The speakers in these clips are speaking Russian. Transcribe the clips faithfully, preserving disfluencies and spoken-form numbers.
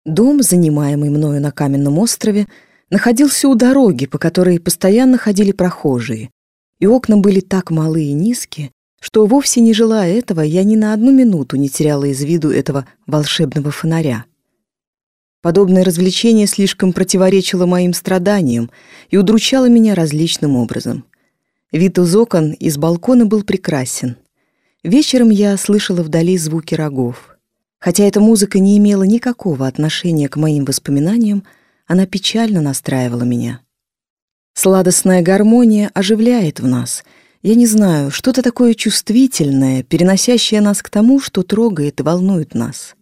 Дом, занимаемый мною на каменном острове, находился у дороги, по которой постоянно ходили прохожие, и окна были так малы и низкие, что, вовсе не желая этого, я ни на одну минуту не теряла из виду этого волшебного фонаря. Подобное развлечение слишком противоречило моим страданиям и удручало меня различным образом. Вид из окон из балкона был прекрасен. Вечером я слышала вдали звуки рогов. Хотя эта музыка не имела никакого отношения к моим воспоминаниям, она печально настраивала меня. Сладостная гармония оживляет в нас. Я не знаю, что-то такое чувствительное, переносящее нас к тому, что трогает и волнует нас.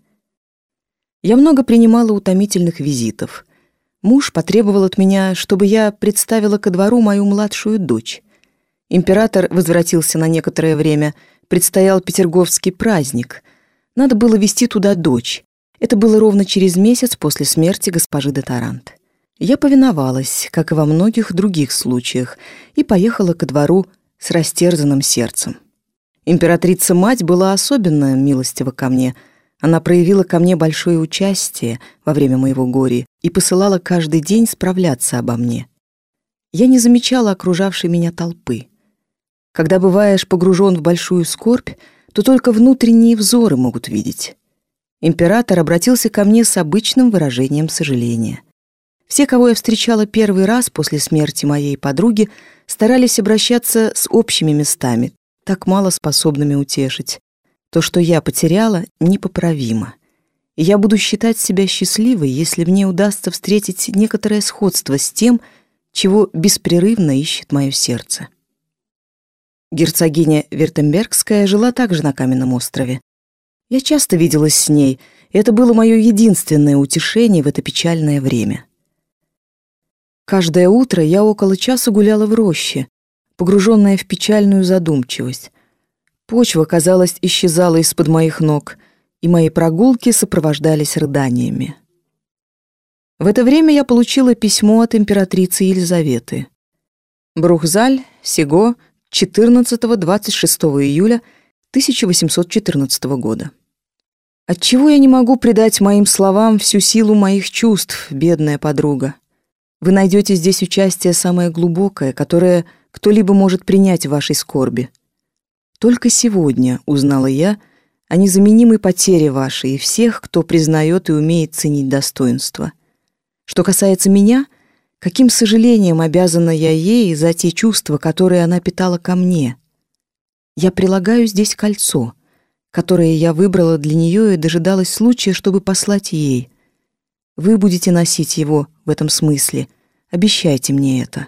Я много принимала утомительных визитов. Муж потребовал от меня, чтобы я представила ко двору мою младшую дочь. Император возвратился на некоторое время, предстоял петерговский праздник. Надо было везти туда дочь. Это было ровно через месяц после смерти госпожи де Тарант. Я повиновалась, как и во многих других случаях, и поехала ко двору с растерзанным сердцем. Императрица-мать была особенно милостива ко мне. Она проявила ко мне большое участие во время моего горя и посылала каждый день справляться обо мне. Я не замечала окружавшей меня толпы. Когда бываешь погружен в большую скорбь, то только внутренние взоры могут видеть. Император обратился ко мне с обычным выражением сожаления. Все, кого я встречала первый раз после смерти моей подруги, старались обращаться с общими местами, так мало способными утешить. То, что я потеряла, непоправимо. И я буду считать себя счастливой, если мне удастся встретить некоторое сходство с тем, чего беспрерывно ищет мое сердце. Герцогиня Вюртембергская жила также на каменном острове. Я часто виделась с ней, и это было мое единственное утешение в это печальное время. Каждое утро я около часа гуляла в роще, погруженная в печальную задумчивость. Почва, казалось, исчезала из-под моих ног, и мои прогулки сопровождались рыданиями. В это время я получила письмо от императрицы Елизаветы. Брухзаль, Сего, четырнадцатого-двадцать шестого июля тысяча восемьсот четырнадцатого года. Отчего я не могу придать моим словам всю силу моих чувств, бедная подруга? Вы найдете здесь участие самое глубокое, которое кто-либо может принять в вашей скорби. Только сегодня узнала я о незаменимой потере вашей и всех, кто признает и умеет ценить достоинство. Что касается меня, каким сожалением обязана я ей за те чувства, которые она питала ко мне. Я прилагаю здесь кольцо, которое я выбрала для нее и дожидалась случая, чтобы послать ей. Вы будете носить его в этом смысле. Обещайте мне это.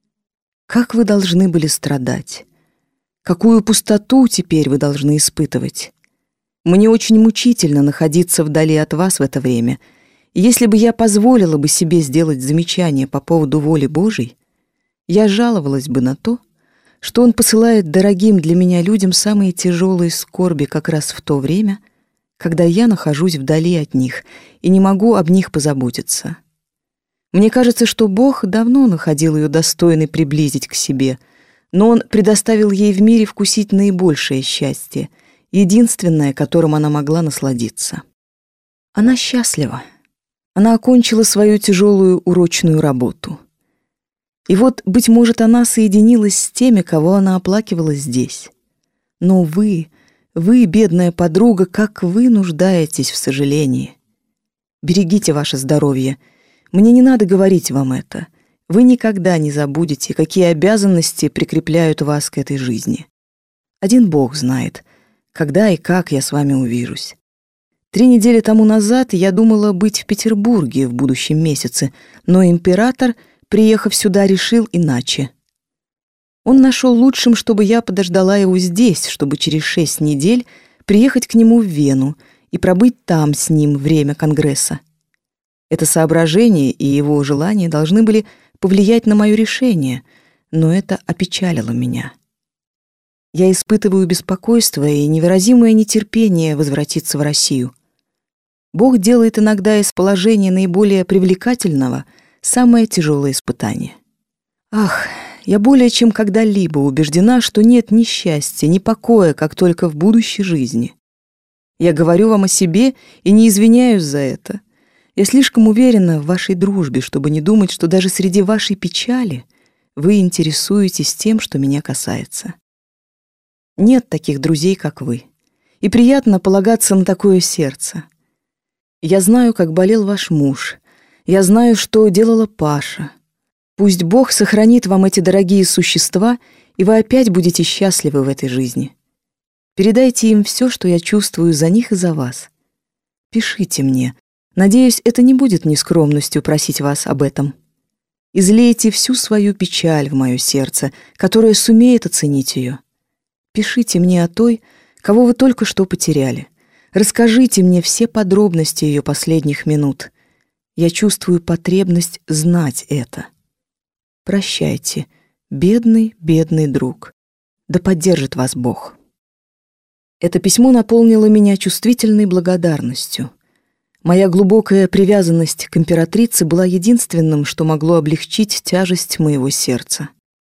Как вы должны были страдать? Какую пустоту теперь вы должны испытывать? Мне очень мучительно находиться вдали от вас в это время. И если бы я позволила бы себе сделать замечание по поводу воли Божией, я жаловалась бы на то, что Он посылает дорогим для меня людям самые тяжелые скорби как раз в то время, когда я нахожусь вдали от них и не могу об них позаботиться. Мне кажется, что Бог давно находил ее достойной приблизить к себе, но Он предоставил ей в мире вкусить наибольшее счастье, единственное, которым она могла насладиться. Она счастлива. Она окончила свою тяжелую урочную работу. И вот, быть может, она соединилась с теми, кого она оплакивала здесь. Но вы, вы, бедная подруга, как вы нуждаетесь в сожалении. Берегите ваше здоровье. Мне не надо говорить вам это. Вы никогда не забудете, какие обязанности прикрепляют вас к этой жизни. Один Бог знает, когда и как я с вами увижусь. Три недели тому назад я думала быть в Петербурге в будущем месяце, но император, приехав сюда, решил иначе. Он нашел лучшим, чтобы я подождала его здесь, чтобы через шесть недель приехать к нему в Вену и пробыть там с ним время конгресса. Это соображение и его желание должны были повлиять на мое решение, но это опечалило меня. Я испытываю беспокойство и невыразимое нетерпение возвратиться в Россию. Бог делает иногда из положения наиболее привлекательного самое тяжелое испытание. Ах, я более чем когда-либо убеждена, что нет ни счастья, ни покоя, как только в будущей жизни. Я говорю вам о себе и не извиняюсь за это. Я слишком уверена в вашей дружбе, чтобы не думать, что даже среди вашей печали вы интересуетесь тем, что меня касается. Нет таких друзей, как вы, и приятно полагаться на такое сердце. Я знаю, как болел ваш муж, я знаю, что делала Паша. Пусть Бог сохранит вам эти дорогие существа, и вы опять будете счастливы в этой жизни. Передайте им все, что я чувствую за них и за вас. Пишите мне. Надеюсь, это не будет нескромностью просить вас об этом. Излейте всю свою печаль в мое сердце, которое сумеет оценить ее. Пишите мне о той, кого вы только что потеряли. Расскажите мне все подробности ее последних минут. Я чувствую потребность знать это. Прощайте, бедный, бедный друг. Да поддержит вас Бог. Это письмо наполнило меня чувствительной благодарностью. Моя глубокая привязанность к императрице была единственным, что могло облегчить тяжесть моего сердца.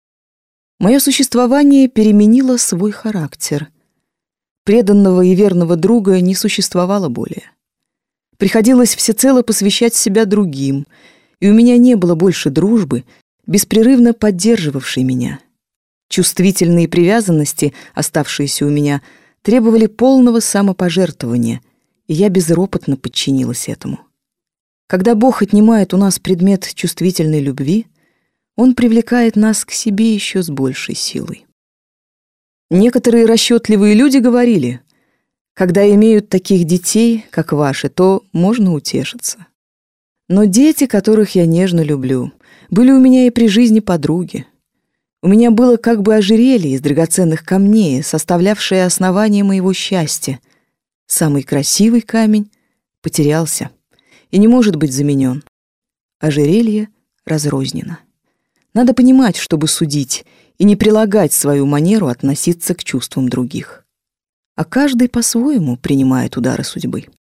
Мое существование переменило свой характер. Преданного и верного друга не существовало более. Приходилось всецело посвящать себя другим, и у меня не было больше дружбы, беспрерывно поддерживавшей меня. Чувствительные привязанности, оставшиеся у меня, требовали полного самопожертвования, и я безропотно подчинилась этому. Когда Бог отнимает у нас предмет чувствительной любви, Он привлекает нас к себе еще с большей силой. Некоторые расчетливые люди говорили: когда имеют таких детей, как ваши, то можно утешиться. Но дети, которых я нежно люблю, были у меня и при жизни подруги. У меня было как бы ожерелье из драгоценных камней, составлявшее основание моего счастья. Самый красивый камень потерялся и не может быть заменен. Ожерелье разрознено. Надо понимать, чтобы судить, и не прилагать свою манеру относиться к чувствам других. А каждый по-своему принимает удары судьбы.